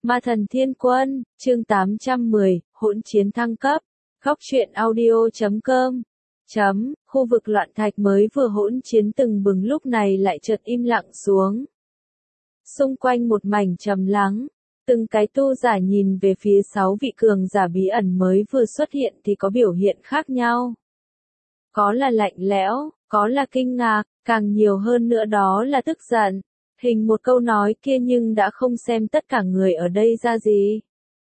Ma thần thiên quân, chương 810, hỗn chiến thăng cấp. Góc truyện audio.com. Khu vực loạn thạch mới vừa hỗn chiến từng bừng lúc này lại chợt im lặng xuống. Xung quanh một mảnh trầm lắng, từng cái tu giả nhìn về phía 6 vị cường giả bí ẩn mới vừa xuất hiện thì có biểu hiện khác nhau. Có là lạnh lẽo, có là kinh ngạc, càng nhiều hơn nữa đó là tức giận. Hình một câu nói kia nhưng đã không xem tất cả người ở đây ra gì.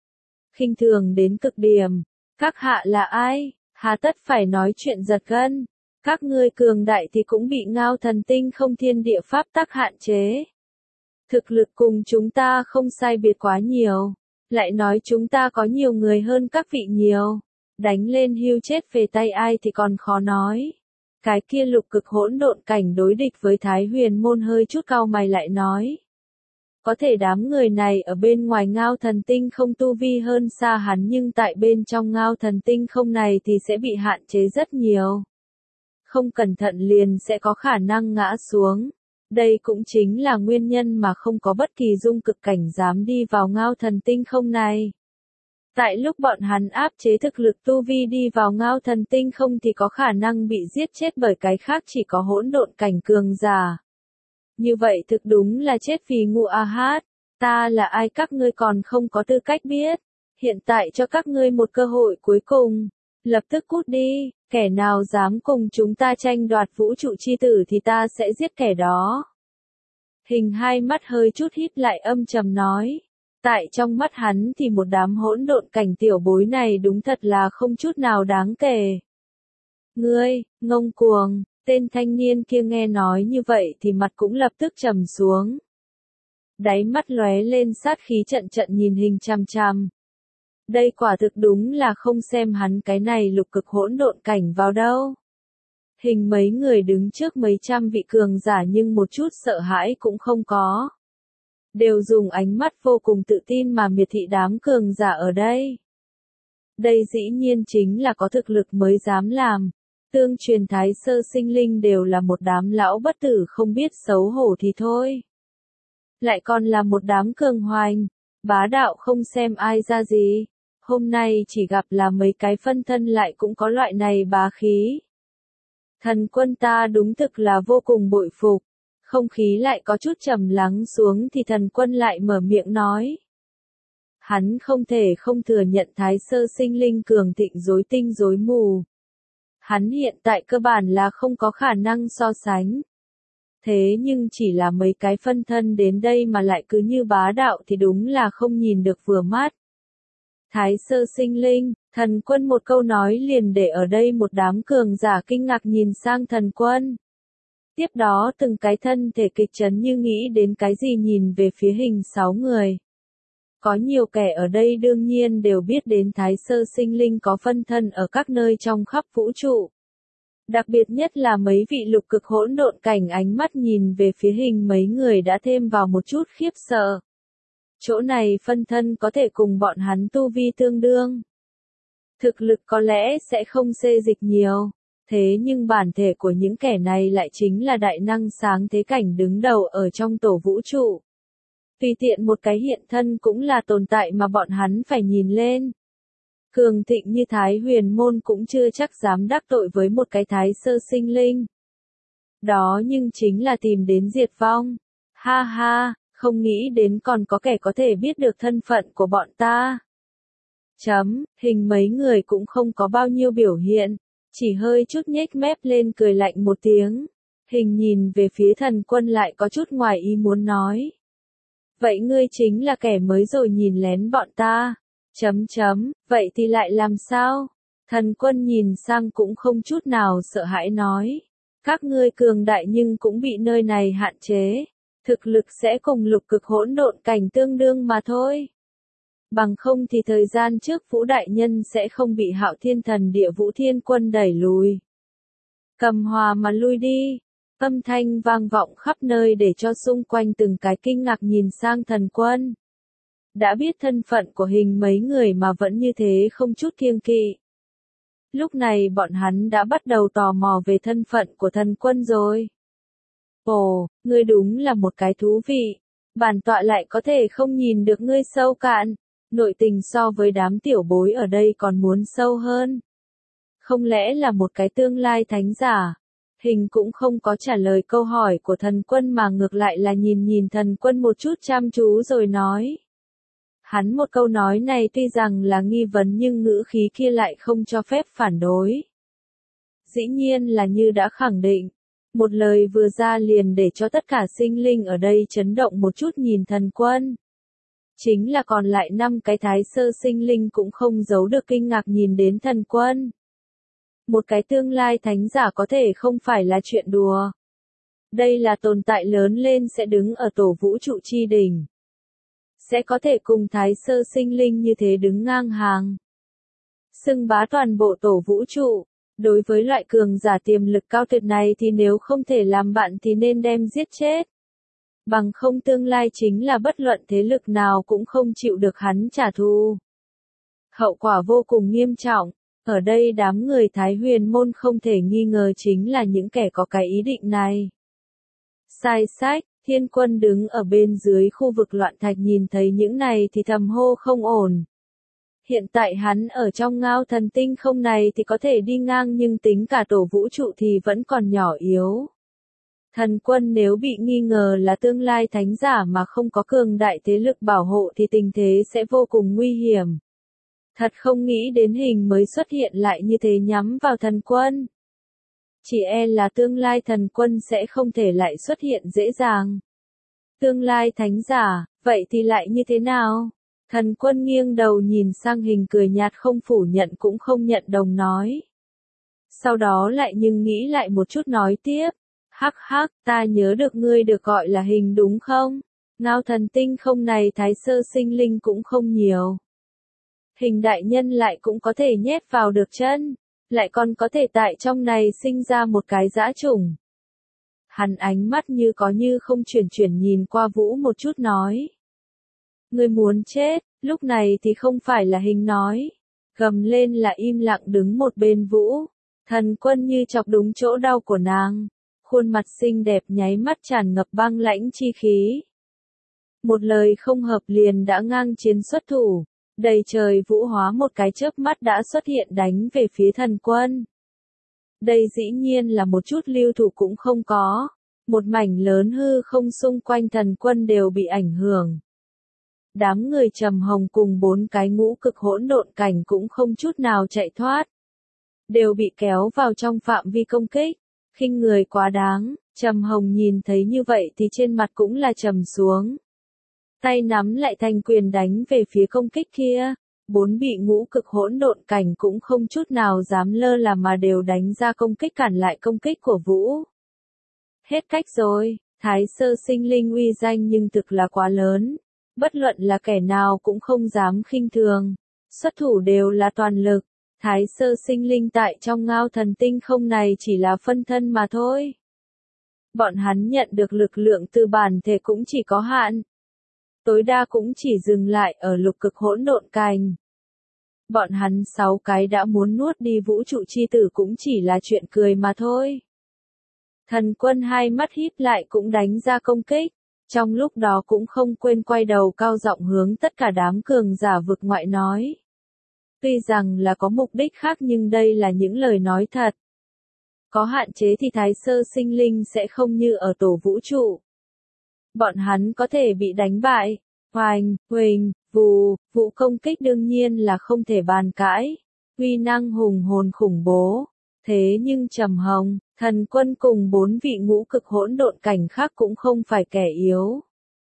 Khinh thường đến cực điểm. Các hạ là ai? Hà tất phải nói chuyện giật gân. Các ngươi cường đại thì cũng bị Ngao Thần Tinh không thiên địa pháp tắc hạn chế. Thực lực cùng chúng ta không sai biệt quá nhiều. Lại nói chúng ta có nhiều người hơn các vị nhiều. Đánh lên hưu chết về tay ai thì còn khó nói. Cái kia lục cực hỗn độn cảnh đối địch với Thái Huyền môn hơi chút cau mày lại nói. Có thể đám người này ở bên ngoài Ngao Thần Tinh không tu vi hơn xa hắn nhưng tại bên trong Ngao Thần Tinh không này thì sẽ bị hạn chế rất nhiều. Không cẩn thận liền sẽ có khả năng ngã xuống. Đây cũng chính là nguyên nhân mà không có bất kỳ dung cực cảnh dám đi vào Ngao Thần Tinh không này. Tại lúc bọn hắn áp chế thực lực tu vi đi vào Ngao Thần Tinh không thì có khả năng bị giết chết bởi cái khác chỉ có hỗn độn cảnh cường giả. Như vậy thực đúng là chết vì ngu a hát. Ta là ai các ngươi còn không có tư cách biết. Hiện tại cho các ngươi một cơ hội cuối cùng. Lập tức cút đi, kẻ nào dám cùng chúng ta tranh đoạt vũ trụ chi tử thì ta sẽ giết kẻ đó. Hình hai mắt hơi chút híp lại âm trầm nói. Tại trong mắt hắn thì một đám hỗn độn cảnh tiểu bối này đúng thật là không chút nào đáng kể. Ngươi, ngông cuồng, tên thanh niên kia nghe nói như vậy thì mặt cũng lập tức trầm xuống. Đáy mắt lóe lên sát khí trận trận nhìn hình chằm chằm. Đây quả thực đúng là không xem hắn cái này lục cực hỗn độn cảnh vào đâu. Hình mấy người đứng trước mấy trăm vị cường giả nhưng một chút sợ hãi cũng không có. Đều dùng ánh mắt vô cùng tự tin mà miệt thị đám cường giả ở đây. Đây dĩ nhiên chính là có thực lực mới dám làm. Tương truyền thái sơ sinh linh đều là một đám lão bất tử không biết xấu hổ thì thôi. Lại còn là một đám cường hoành, bá đạo không xem ai ra gì. Hôm nay chỉ gặp là mấy cái phân thân lại cũng có loại này bá khí. Thần quân ta đúng thực là vô cùng bội phục. Không khí lại có chút trầm lắng xuống thì thần quân lại mở miệng nói. Hắn không thể không thừa nhận thái sơ sinh linh cường thịnh rối tinh rối mù. Hắn hiện tại cơ bản là không có khả năng so sánh. Thế nhưng chỉ là mấy cái phân thân đến đây mà lại cứ như bá đạo thì đúng là không nhìn được vừa mắt. Thái sơ sinh linh, thần quân một câu nói liền để ở đây một đám cường giả kinh ngạc nhìn sang thần quân. Tiếp đó từng cái thân thể kịch chấn như nghĩ đến cái gì nhìn về phía hình 6 người. Có nhiều kẻ ở đây đương nhiên đều biết đến thái sơ sinh linh có phân thân ở các nơi trong khắp vũ trụ. Đặc biệt nhất là mấy vị lục cực hỗn độn cảnh ánh mắt nhìn về phía hình mấy người đã thêm vào một chút khiếp sợ. Chỗ này phân thân có thể cùng bọn hắn tu vi tương đương. Thực lực có lẽ sẽ không xê dịch nhiều. Thế nhưng bản thể của những kẻ này lại chính là đại năng sáng thế cảnh đứng đầu ở trong tổ vũ trụ. Tùy tiện một cái hiện thân cũng là tồn tại mà bọn hắn phải nhìn lên. Cường thịnh như Thái Huyền môn cũng chưa chắc dám đắc tội với một cái thái sơ sinh linh. Đó nhưng chính là tìm đến diệt vong. Ha ha, không nghĩ đến còn có kẻ có thể biết được thân phận của bọn ta. Hình mấy người cũng không có bao nhiêu biểu hiện. Chỉ hơi chút nhếch mép lên cười lạnh một tiếng. Hình nhìn về phía thần quân lại có chút ngoài ý muốn nói. Vậy ngươi chính là kẻ mới rồi nhìn lén bọn ta. Vậy thì lại làm sao? Thần quân nhìn sang cũng không chút nào sợ hãi nói. Các ngươi cường đại nhưng cũng bị nơi này hạn chế. Thực lực sẽ cùng lục cực hỗn độn cảnh tương đương mà thôi. Bằng không thì thời gian trước Vũ Đại Nhân sẽ không bị Hạo Thiên Thần Địa Vũ Thiên Quân đẩy lùi. Cầm hòa mà lui đi. Âm thanh vang vọng khắp nơi để cho xung quanh từng cái kinh ngạc nhìn sang thần quân. Đã biết thân phận của hình mấy người mà vẫn như thế không chút kiêng kỵ. Lúc này bọn hắn đã bắt đầu tò mò về thân phận của thần quân rồi. Ồ, ngươi đúng là một cái thú vị. Bản tọa lại có thể không nhìn được ngươi sâu cạn, nội tình so với đám tiểu bối ở đây còn muốn sâu hơn. Không lẽ là một cái tương lai thánh giả? Hình cũng không có trả lời câu hỏi của thần quân mà ngược lại là nhìn nhìn thần quân một chút chăm chú rồi nói. Hắn một câu nói này tuy rằng là nghi vấn nhưng ngữ khí kia lại không cho phép phản đối. Dĩ nhiên là như đã khẳng định. Một lời vừa ra liền để cho tất cả sinh linh ở đây chấn động một chút nhìn thần quân. Chính là còn lại 5 cái thái sơ sinh linh cũng không giấu được kinh ngạc nhìn đến thần quân. Một cái tương lai thánh giả có thể không phải là chuyện đùa. Đây là tồn tại lớn lên sẽ đứng ở tổ vũ trụ chi đỉnh. Sẽ có thể cùng thái sơ sinh linh như thế đứng ngang hàng. Xưng bá toàn bộ tổ vũ trụ. Đối với loại cường giả tiềm lực cao tuyệt này thì nếu không thể làm bạn thì nên đem giết chết. Bằng không tương lai chính là bất luận thế lực nào cũng không chịu được hắn trả thù. Hậu quả vô cùng nghiêm trọng. Ở đây đám người Thái Huyền môn không thể nghi ngờ chính là những kẻ có cái ý định này. Sai sách, Thiên Quân đứng ở bên dưới khu vực loạn thạch nhìn thấy những này thì thầm hô không ổn. Hiện tại hắn ở trong ngao thần tinh không này thì có thể đi ngang nhưng tính cả tổ vũ trụ thì vẫn còn nhỏ yếu. Thần quân nếu bị nghi ngờ là tương lai thánh giả mà không có cường đại thế lực bảo hộ thì tình thế sẽ vô cùng nguy hiểm. Thật không nghĩ đến hình mới xuất hiện lại như thế nhắm vào thần quân. Chỉ e là tương lai thần quân sẽ không thể lại xuất hiện dễ dàng. Tương lai thánh giả, vậy thì lại như thế nào? Thần quân nghiêng đầu nhìn sang hình cười nhạt không phủ nhận cũng không nhận đồng nói. Sau đó lại nhưng nghĩ lại một chút nói tiếp. Hắc hắc, ta nhớ được ngươi được gọi là hình đúng không? Ngao thần tinh không này thái sơ sinh linh cũng không nhiều. Hình đại nhân lại cũng có thể nhét vào được chân. Lại còn có thể tại trong này sinh ra một cái dã chủng. Hắn ánh mắt như có như không chuyển nhìn qua Vũ một chút nói. Ngươi muốn chết, lúc này thì không phải là hình nói. Gầm lên là im lặng đứng một bên Vũ. Thần quân như chọc đúng chỗ đau của nàng. Khuôn mặt xinh đẹp nháy mắt tràn ngập băng lãnh chi khí. Một lời không hợp liền đã ngang chiến xuất thủ. Đầy trời vũ hóa một cái chớp mắt đã xuất hiện đánh về phía thần quân. Đây dĩ nhiên là một chút lưu thủ cũng không có. Một mảnh lớn hư không xung quanh thần quân đều bị ảnh hưởng. Đám người Trầm Hồng cùng 4 cái ngũ cực hỗn độn cảnh cũng không chút nào chạy thoát. Đều bị kéo vào trong phạm vi công kích. Khinh người quá đáng, Trầm Hồng nhìn thấy như vậy thì trên mặt cũng là trầm xuống. Tay nắm lại thành quyền đánh về phía công kích kia. 4 bị ngũ cực hỗn độn cảnh cũng không chút nào dám lơ là mà đều đánh ra công kích cản lại công kích của Vũ. Hết cách rồi, thái sơ sinh linh uy danh nhưng thực là quá lớn. Bất luận là kẻ nào cũng không dám khinh thường. Xuất thủ đều là toàn lực. Thái sơ sinh linh tại trong ngao thần tinh không này chỉ là phân thân mà thôi. Bọn hắn nhận được lực lượng từ bản thể cũng chỉ có hạn. Tối đa cũng chỉ dừng lại ở lục cực hỗn độn cảnh. Bọn hắn 6 cái đã muốn nuốt đi vũ trụ chi tử cũng chỉ là chuyện cười mà thôi. Thần quân hai mắt híp lại cũng đánh ra công kích. Trong lúc đó cũng không quên quay đầu cao giọng hướng tất cả đám cường giả vực ngoại nói. Tuy rằng là có mục đích khác nhưng đây là những lời nói thật. Có hạn chế thì thái sơ sinh linh sẽ không như ở tổ vũ trụ. Bọn hắn có thể bị đánh bại. Hoành, huỳnh, vụ công kích đương nhiên là không thể bàn cãi. Uy năng hùng hồn khủng bố. Thế nhưng Trầm Hồng, thần quân cùng 4 vị ngũ cực hỗn độn cảnh khác cũng không phải kẻ yếu.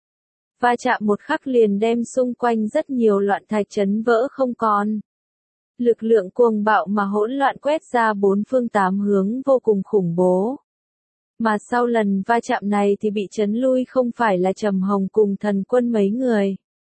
Va chạm một khắc liền đem xung quanh rất nhiều loạn thạch chấn vỡ không còn. Lực lượng cuồng bạo mà hỗn loạn quét ra 4 phương 8 hướng vô cùng khủng bố. Mà sau lần va chạm này thì bị chấn lui không phải là Trầm Hồng cùng thần quân mấy người.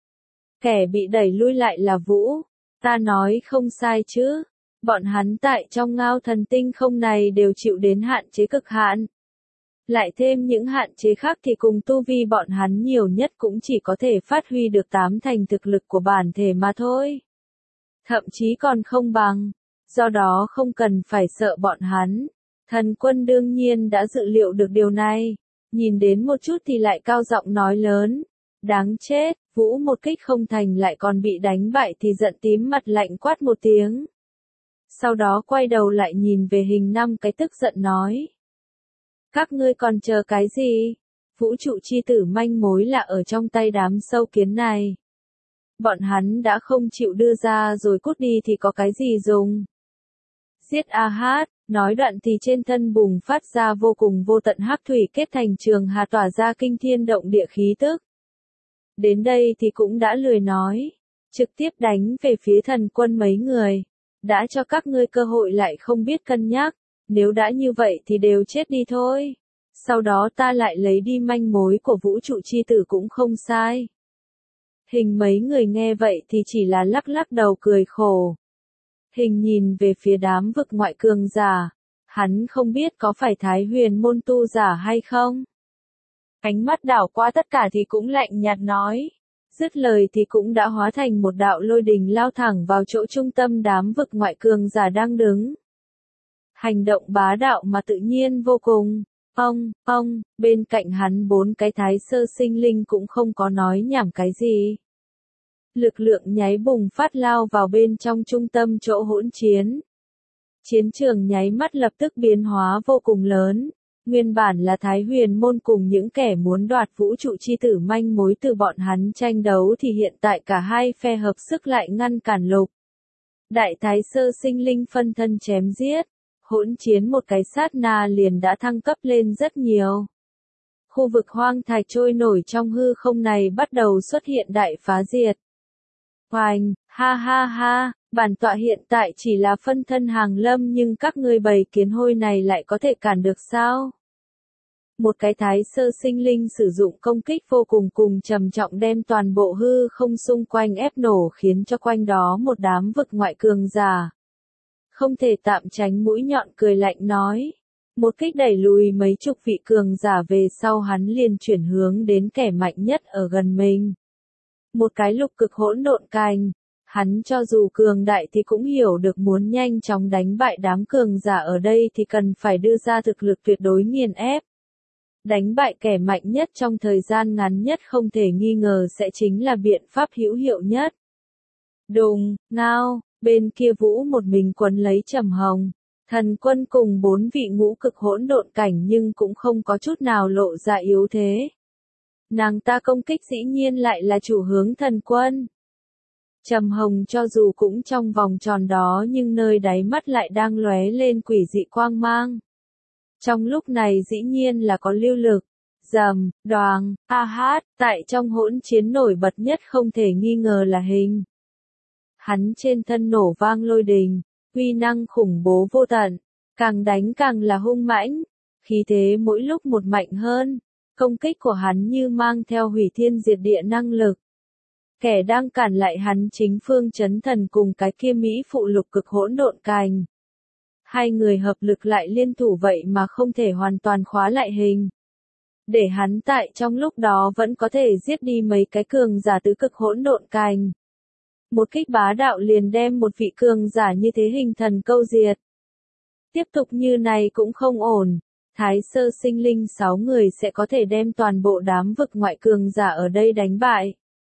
Kẻ bị đẩy lui lại là Vũ. Ta nói không sai chứ. Bọn hắn tại trong ngao thần tinh không này đều chịu đến hạn chế cực hạn. Lại thêm những hạn chế khác thì cùng tu vi bọn hắn nhiều nhất cũng chỉ có thể phát huy được 8 thành thực lực của bản thể mà thôi. Thậm chí còn không bằng. Do đó không cần phải sợ bọn hắn. Thần quân đương nhiên đã dự liệu được điều này. Nhìn đến một chút thì lại cao giọng nói lớn. Đáng chết, Vũ một kích không thành lại còn bị đánh bại thì giận tím mặt lạnh quát một tiếng. Sau đó quay đầu lại nhìn về Hình năm cái tức giận nói. Các ngươi còn chờ cái gì? Vũ trụ chi tử manh mối là ở trong tay đám sâu kiến này. Bọn hắn đã không chịu đưa ra rồi cút đi thì có cái gì dùng? Giết a hát, nói đoạn thì trên thân bùng phát ra vô cùng vô tận hắc thủy kết thành trường hà tỏa ra kinh thiên động địa khí tức. Đến đây thì cũng đã lười nói, trực tiếp đánh về phía thần quân mấy người. Đã cho các ngươi cơ hội lại không biết cân nhắc, nếu đã như vậy thì đều chết đi thôi. Sau đó ta lại lấy đi manh mối của vũ trụ chi tử cũng không sai. Hình mấy người nghe vậy thì chỉ là lắc lắc đầu cười khổ. Hình nhìn về phía đám vực ngoại cường giả, hắn không biết có phải Thái Huyền môn tu giả hay không. Ánh mắt đảo qua tất cả thì cũng lạnh nhạt nói. Dứt lời thì cũng đã hóa thành một đạo lôi đình lao thẳng vào chỗ trung tâm đám vực ngoại cường giả đang đứng. Hành động bá đạo mà tự nhiên vô cùng. Bên cạnh hắn 4 cái thái sơ sinh linh cũng không có nói nhảm cái gì. Lực lượng nháy bùng phát lao vào bên trong trung tâm chỗ hỗn chiến. Chiến trường nháy mắt lập tức biến hóa vô cùng lớn. Nguyên bản là Thái Huyền môn cùng những kẻ muốn đoạt vũ trụ chi tử manh mối từ bọn hắn tranh đấu thì hiện tại cả hai phe hợp sức lại ngăn cản Lục. Đại thái sơ sinh linh phân thân chém giết. Hỗn chiến một cái sát na liền đã thăng cấp lên rất nhiều. Khu vực hoang thạch trôi nổi trong hư không này bắt đầu xuất hiện đại phá diệt. Hoành, ha ha ha, bản tọa hiện tại chỉ là phân thân hàng lâm nhưng các ngươi bầy kiến hôi này lại có thể cản được sao? Một cái thái sơ sinh linh sử dụng công kích vô cùng trầm trọng đem toàn bộ hư không xung quanh ép nổ khiến cho quanh đó một đám vực ngoại cường giả. Không thể tạm tránh mũi nhọn cười lạnh nói. Một kích đẩy lùi mấy chục vị cường giả về sau hắn liền chuyển hướng đến kẻ mạnh nhất ở gần mình. Một cái lục cực hỗn độn cành. Hắn cho dù cường đại thì cũng hiểu được muốn nhanh chóng đánh bại đám cường giả ở đây thì cần phải đưa ra thực lực tuyệt đối nghiền ép. Đánh bại kẻ mạnh nhất trong thời gian ngắn nhất không thể nghi ngờ sẽ chính là biện pháp hữu hiệu nhất. Đùng, ngao, bên kia Vũ một mình quấn lấy Trầm Hồng. Thần quân cùng 4 vị ngũ cực hỗn độn cảnh nhưng cũng không có chút nào lộ ra yếu thế. Nàng ta công kích dĩ nhiên lại là chủ hướng thần quân. Trầm Hồng cho dù cũng trong vòng tròn đó nhưng nơi đáy mắt lại đang lóe lên quỷ dị quang mang. Trong lúc này dĩ nhiên là có lưu lực. Rầm, đoàng, a hát, tại trong hỗn chiến nổi bật nhất không thể nghi ngờ là Hình. Hắn trên thân nổ vang lôi đình, uy năng khủng bố vô tận, càng đánh càng là hung mãnh, khí thế mỗi lúc một mạnh hơn, công kích của hắn như mang theo hủy thiên diệt địa năng lực. Kẻ đang cản lại hắn chính Phương Chấn Thần cùng cái kia Mỹ phụ lục cực hỗn độn cành. Hai người hợp lực lại liên thủ vậy mà không thể hoàn toàn khóa lại Hình. Để hắn tại trong lúc đó vẫn có thể giết đi mấy cái cường giả tứ cực hỗn độn cành. Một kích bá đạo liền đem một vị cường giả như thế Hình thần câu diệt. Tiếp tục như này cũng không ổn. Thái sơ sinh linh 6 người sẽ có thể đem toàn bộ đám vực ngoại cường giả ở đây đánh bại.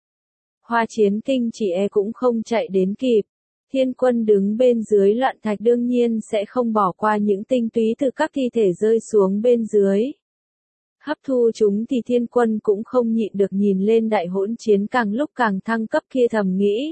Hoa chiến kinh chỉ cũng không chạy đến kịp. Thiên quân đứng bên dưới loạn thạch đương nhiên sẽ không bỏ qua những tinh túy từ các thi thể rơi xuống bên dưới. Hấp thu chúng thì thiên quân cũng không nhịn được nhìn lên đại hỗn chiến càng lúc càng thăng cấp kia thầm nghĩ.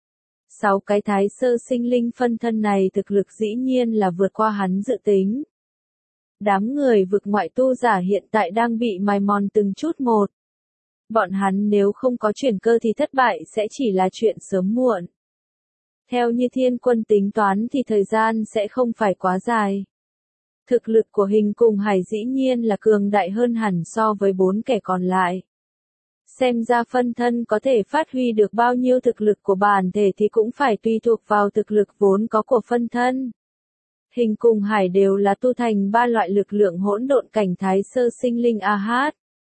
6 cái thái sơ sinh linh phân thân này thực lực dĩ nhiên là vượt qua hắn dự tính. Đám người vực ngoại tu giả hiện tại đang bị mài mòn từng chút một. Bọn hắn nếu không có chuyển cơ thì thất bại sẽ chỉ là chuyện sớm muộn. Theo như thiên quân tính toán thì thời gian sẽ không phải quá dài. Thực lực của Hình cùng Hải dĩ nhiên là cường đại hơn hẳn so với 4 kẻ còn lại. Xem ra phân thân có thể phát huy được bao nhiêu thực lực của bản thể thì cũng phải tùy thuộc vào thực lực vốn có của phân thân. Hình cùng Hải đều là tu thành 3 loại lực lượng hỗn độn cảnh thái sơ sinh linh AH.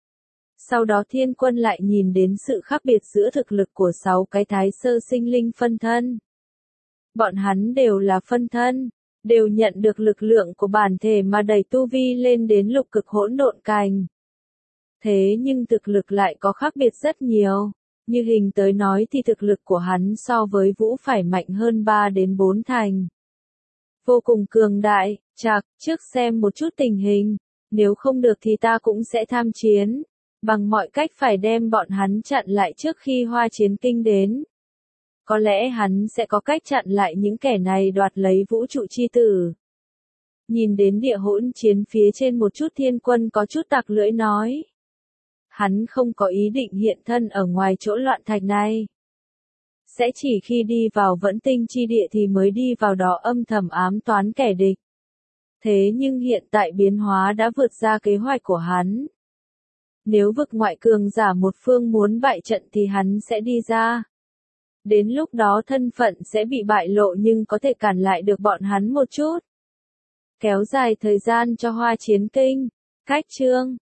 Sau đó thiên quân lại nhìn đến sự khác biệt giữa thực lực của 6 cái thái sơ sinh linh phân thân. Bọn hắn đều là phân thân, đều nhận được lực lượng của bản thể mà đẩy tu vi lên đến lục cực hỗn độn cành. Thế nhưng thực lực lại có khác biệt rất nhiều. Như hình tới nói thì thực lực của hắn so với Vũ phải mạnh hơn 3 đến 4 thành. Vô cùng cường đại, chạc, trước xem một chút tình hình. Nếu không được thì ta cũng sẽ tham chiến. Bằng mọi cách phải đem bọn hắn chặn lại trước khi Hoa Chiến Kinh đến. Có lẽ hắn sẽ có cách chặn lại những kẻ này đoạt lấy vũ trụ chi tử. Nhìn đến địa hỗn chiến phía trên một chút Thiên Quân có chút tặc lưỡi nói. Hắn không có ý định hiện thân ở ngoài chỗ loạn thạch này. Sẽ chỉ khi đi vào Vẫn Tinh chi địa thì mới đi vào đó âm thầm ám toán kẻ địch. Thế nhưng hiện tại biến hóa đã vượt ra kế hoạch của hắn. Nếu vực ngoại cường giả một phương muốn bại trận thì hắn sẽ đi ra. Đến lúc đó thân phận sẽ bị bại lộ nhưng có thể cản lại được bọn hắn một chút. Kéo dài thời gian cho Hoa Chiến Kinh. Cách chương